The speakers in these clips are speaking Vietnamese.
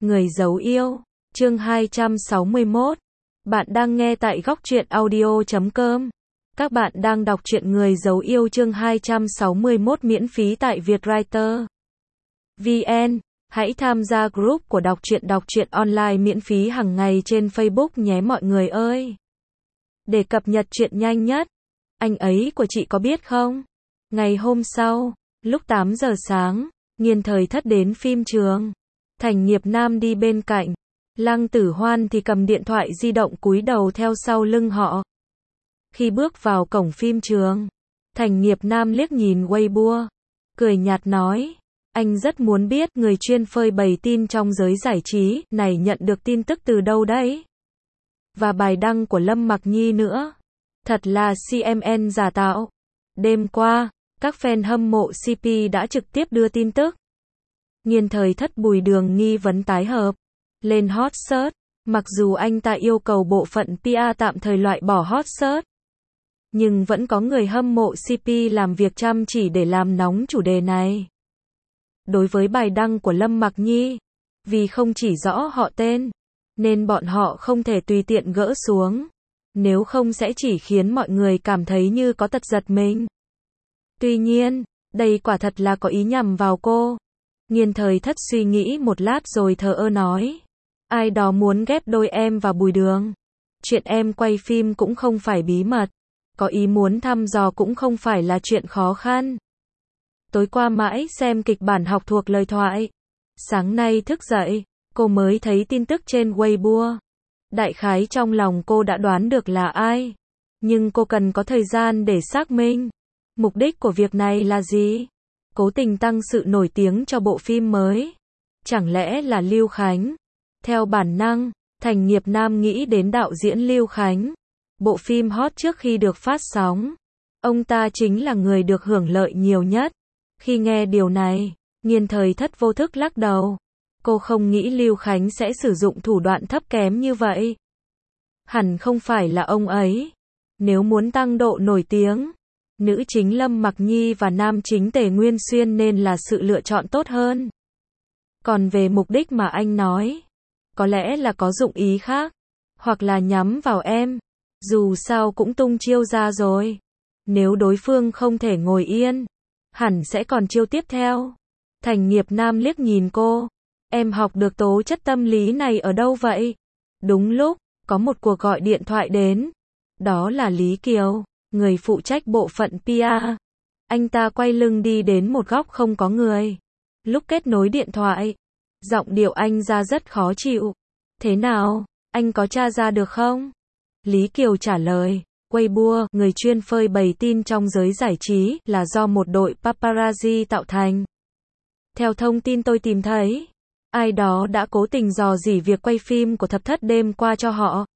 Người giấu yêu, chương 261. Bạn đang nghe tại góc truyện audio.com. Các bạn đang đọc truyện Người giấu yêu chương 261 miễn phí tại Vietwriter VN. Hãy tham gia group của đọc truyện online miễn phí hàng ngày trên Facebook nhé mọi người ơi. Để cập nhật truyện nhanh nhất. Anh ấy của chị có biết không? Ngày hôm sau, lúc 8 giờ sáng, Nghiên Thời Thất đến phim trường. Thành Nghiệp Nam đi bên cạnh. Lăng Tử Hoan thì cầm điện thoại di động cúi đầu theo sau lưng họ. Khi bước vào cổng phim trường, Thành Nghiệp Nam liếc nhìn Weibo, cười nhạt nói, anh rất muốn biết người chuyên phơi bày tin trong giới giải trí này nhận được tin tức từ đâu đấy. Và bài đăng của Lâm Mặc Nhi nữa. Thật là CMN giả tạo. Đêm qua, các fan hâm mộ CP đã trực tiếp đưa tin tức. Nghiên Thời Thất Bùi Đường nghi vấn tái hợp lên hot search, mặc dù anh ta yêu cầu bộ phận PR tạm thời loại bỏ hot search, nhưng vẫn có người hâm mộ CP làm việc chăm chỉ để làm nóng chủ đề này. Đối với bài đăng của Lâm Mặc Nhi, vì không chỉ rõ họ tên, nên bọn họ không thể tùy tiện gỡ xuống, nếu không sẽ chỉ khiến mọi người cảm thấy như có tật giật mình. Tuy nhiên, đây quả thật là có ý nhằm vào cô. Nghiên Thời Thất suy nghĩ một lát rồi thờ ơ nói, ai đó muốn ghép đôi em và Bùi Đường. Chuyện em quay phim cũng không phải bí mật, có ý muốn thăm dò cũng không phải là chuyện khó khăn. Tối qua mãi xem kịch bản học thuộc lời thoại. Sáng nay thức dậy, cô mới thấy tin tức trên Weibo. Đại khái trong lòng cô đã đoán được là ai, nhưng cô cần có thời gian để xác minh. Mục đích của việc này là gì? Cố tình tăng sự nổi tiếng cho bộ phim mới. Chẳng lẽ là Lưu Khánh? Theo bản năng, Thành Nghiệp Nam nghĩ đến đạo diễn Lưu Khánh. Bộ phim hot trước khi được phát sóng, ông ta chính là người được hưởng lợi nhiều nhất. Khi nghe điều này, Nghiên Thời Thất vô thức lắc đầu. Cô không nghĩ Lưu Khánh sẽ sử dụng thủ đoạn thấp kém như vậy. Hẳn không phải là ông ấy. Nếu muốn tăng độ nổi tiếng, nữ chính Lâm Mặc Nhi và nam chính Tề Nguyên Xuyên nên là sự lựa chọn tốt hơn. Còn về mục đích mà anh nói, có lẽ là có dụng ý khác, hoặc là nhắm vào em. Dù sao cũng tung chiêu ra rồi. Nếu đối phương không thể ngồi yên, hẳn sẽ còn chiêu tiếp theo. Thành Nghiệp Nam liếc nhìn cô. Em học được tố chất tâm lý này ở đâu vậy? Đúng lúc, có một cuộc gọi điện thoại đến. Đó là Lý Kiều, người phụ trách bộ phận PR. Anh ta quay lưng đi đến một góc không có người. Lúc kết nối điện thoại, giọng điệu anh ra rất khó chịu. Thế nào, anh có tra ra được không? Lý Kiều trả lời, Weibo, người chuyên phơi bày tin trong giới giải trí, là do một đội paparazzi tạo thành. Theo thông tin tôi tìm thấy, ai đó đã cố tình rò rỉ việc quay phim của Thập Thất đêm qua cho họ.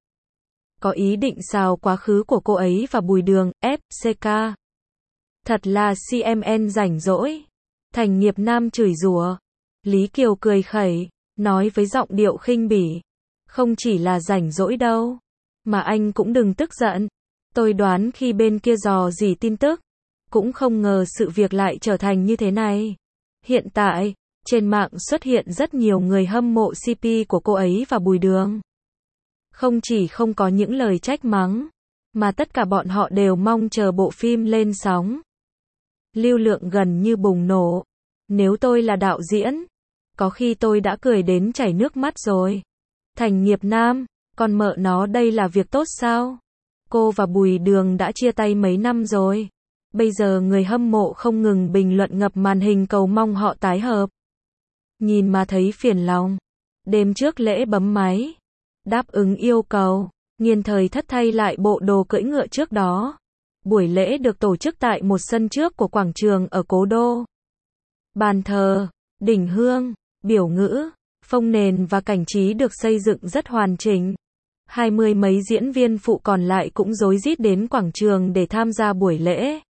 Có ý định xào quá khứ của cô ấy và Bùi Đường, FCK. Thật là CMN rảnh rỗi. Thành Nghiệp Nam chửi rủa. Lý Kiều cười khẩy, nói với giọng điệu khinh bỉ. Không chỉ là rảnh rỗi đâu, mà anh cũng đừng tức giận. Tôi đoán khi bên kia dò dỉ tin tức, cũng không ngờ sự việc lại trở thành như thế này. Hiện tại, trên mạng xuất hiện rất nhiều người hâm mộ CP của cô ấy và Bùi Đường. Không chỉ không có những lời trách mắng, mà tất cả bọn họ đều mong chờ bộ phim lên sóng. Lưu lượng gần như bùng nổ. Nếu tôi là đạo diễn, có khi tôi đã cười đến chảy nước mắt rồi. Thành Nghiệp Nam, còn mợ nó đây là việc tốt sao? Cô và Bùi Đường đã chia tay mấy năm rồi. Bây giờ người hâm mộ không ngừng bình luận ngập màn hình cầu mong họ tái hợp. Nhìn mà thấy phiền lòng. Đêm trước lễ bấm máy, đáp ứng yêu cầu, Nghiên Thời Thất thay lại bộ đồ cưỡi ngựa trước đó. Buổi lễ được tổ chức tại một sân trước của quảng trường ở Cố Đô. Bàn thờ, đỉnh hương, biểu ngữ, phông nền và cảnh trí được xây dựng rất hoàn chỉnh. 20 mấy diễn viên phụ còn lại cũng rối rít đến quảng trường để tham gia buổi lễ.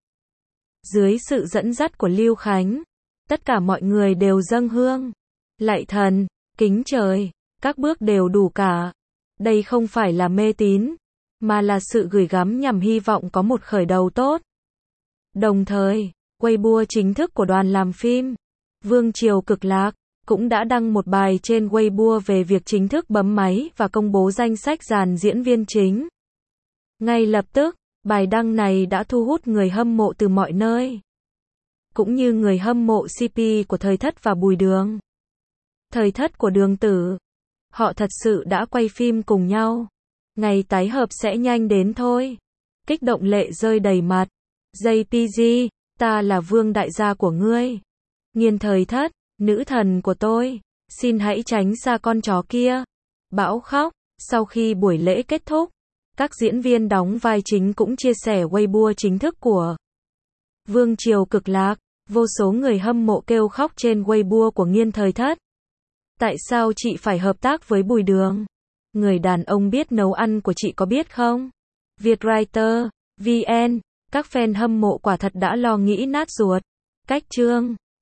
Dưới sự dẫn dắt của Lưu Khánh, tất cả mọi người đều dâng hương, lạy thần, kính trời, các bước đều đủ cả. Đây không phải là mê tín, mà là sự gửi gắm nhằm hy vọng có một khởi đầu tốt. Đồng thời, Weibo chính thức của đoàn làm phim Vương Triều Cực Lạc cũng đã đăng một bài trên Weibo về việc chính thức bấm máy và công bố danh sách dàn diễn viên chính. Ngay lập tức, bài đăng này đã thu hút người hâm mộ từ mọi nơi, cũng như người hâm mộ CP của Thời Thất và Bùi Đường. Thời Thất của Đường Tử. Họ thật sự đã quay phim cùng nhau. Ngày tái hợp sẽ nhanh đến thôi. Kích động lệ rơi đầy mặt. JPG, ta là vương đại gia của ngươi. Nghiên Thời Thất, nữ thần của tôi. Xin hãy tránh xa con chó kia. Bão khóc. Sau khi buổi lễ kết thúc, các diễn viên đóng vai chính cũng chia sẻ Weibo chính thức của Vương Triều Cực Lạc. Vô số người hâm mộ kêu khóc trên Weibo của Nghiên Thời Thất. Tại sao chị phải hợp tác với Bùi Đường? Người đàn ông biết nấu ăn của chị có biết không? Vietwriter, VN, các fan hâm mộ quả thật đã lo nghĩ nát ruột. Cách chương